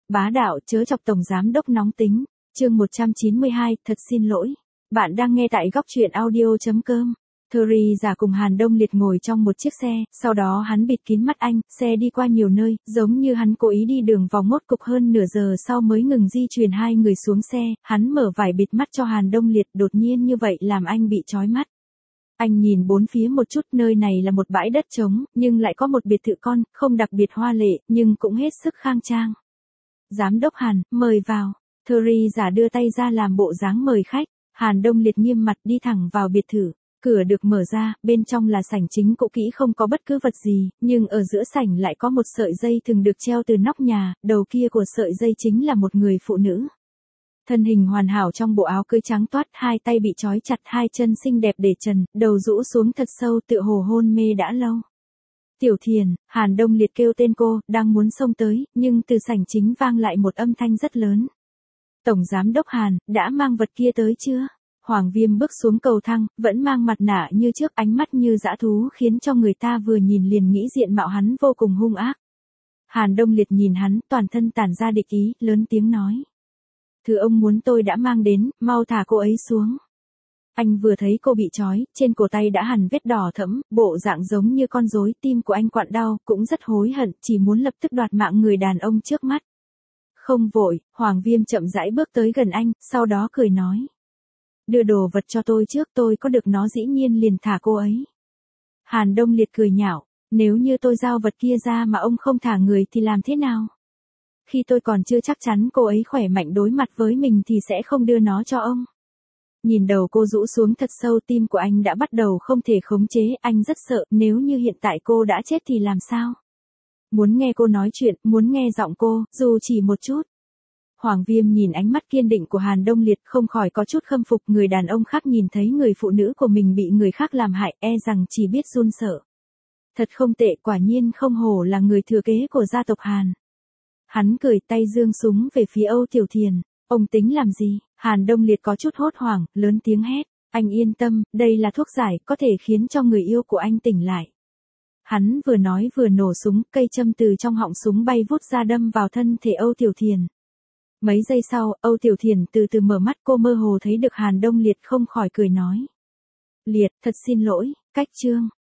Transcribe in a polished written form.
bá đạo chớ chọc tổng giám đốc nóng tính. Chương 192, thật xin lỗi. Bạn đang nghe tại góc truyện audio.com. Terry giả cùng Hàn Đông Liệt ngồi trong một chiếc xe, sau đó hắn bịt kín mắt anh, xe đi qua nhiều nơi, giống như hắn cố ý đi đường vòng ngốt cục hơn nửa giờ sau mới ngừng di chuyển hai người xuống xe, hắn mở vải bịt mắt cho Hàn Đông Liệt, đột nhiên như vậy làm anh bị chói mắt. Anh nhìn bốn phía một chút, nơi này là một bãi đất trống, nhưng lại có một biệt thự con, không đặc biệt hoa lệ, nhưng cũng hết sức khang trang. Giám đốc Hàn, mời vào. Terry giả đưa tay ra làm bộ dáng mời khách. Hàn Đông Liệt nghiêm mặt đi thẳng vào biệt thự. Cửa được mở ra, bên trong là sảnh chính cũ kỹ không có bất cứ vật gì, nhưng ở giữa sảnh lại có một sợi dây thường được treo từ nóc nhà, đầu kia của sợi dây chính là một người phụ nữ. Thân hình hoàn hảo trong bộ áo cưới trắng toát, hai tay bị trói chặt, hai chân xinh đẹp để trần, đầu rũ xuống thật sâu tựa hồ hôn mê đã lâu. Tiểu Thiền, Hàn Đông Liệt kêu tên cô, đang muốn xông tới, nhưng từ sảnh chính vang lại một âm thanh rất lớn. Tổng giám đốc Hàn, đã mang vật kia tới chưa? Hoàng Viêm bước xuống cầu thang, vẫn mang mặt nạ như trước, ánh mắt như dã thú khiến cho người ta vừa nhìn liền nghĩ diện mạo hắn vô cùng hung ác. Hàn Đông Liệt nhìn hắn, toàn thân tản ra địch ý, lớn tiếng nói. Thứ ông muốn tôi đã mang đến, mau thả cô ấy xuống. Anh vừa thấy cô bị trói, trên cổ tay đã hằn vết đỏ thẫm, bộ dạng giống như con rối, tim của anh quặn đau, cũng rất hối hận, chỉ muốn lập tức đoạt mạng người đàn ông trước mắt. Không vội, Hoàng Viêm chậm rãi bước tới gần anh, sau đó cười nói. Đưa đồ vật cho tôi trước, tôi có được nó dĩ nhiên liền thả cô ấy. Hàn Đông Liệt cười nhạo, nếu như tôi giao vật kia ra mà ông không thả người thì làm thế nào? Khi tôi còn chưa chắc chắn cô ấy khỏe mạnh đối mặt với mình thì sẽ không đưa nó cho ông. Nhìn đầu cô rũ xuống thật sâu, tim của anh đã bắt đầu không thể khống chế, anh rất sợ, nếu như hiện tại cô đã chết thì làm sao? Muốn nghe cô nói chuyện, muốn nghe giọng cô, dù chỉ một chút. Hoàng Viêm nhìn ánh mắt kiên định của Hàn Đông Liệt không khỏi có chút khâm phục, người đàn ông khác nhìn thấy người phụ nữ của mình bị người khác làm hại, e rằng chỉ biết run sợ. Thật không tệ, quả nhiên không hổ là người thừa kế của gia tộc Hàn. Hắn cười, tay giương súng về phía Âu Tiểu Thiền. Ông tính làm gì? Hàn Đông Liệt có chút hốt hoảng, lớn tiếng hét. Anh yên tâm, đây là thuốc giải, có thể khiến cho người yêu của anh tỉnh lại. Hắn vừa nói vừa nổ súng, cây châm từ trong họng súng bay vút ra đâm vào thân thể Âu Tiểu Thiền. Mấy giây sau, Âu Tiểu Thiền từ từ mở mắt, cô mơ hồ thấy được Hàn Đông Liệt không khỏi cười nói. Liệt, thật xin lỗi, cách chương.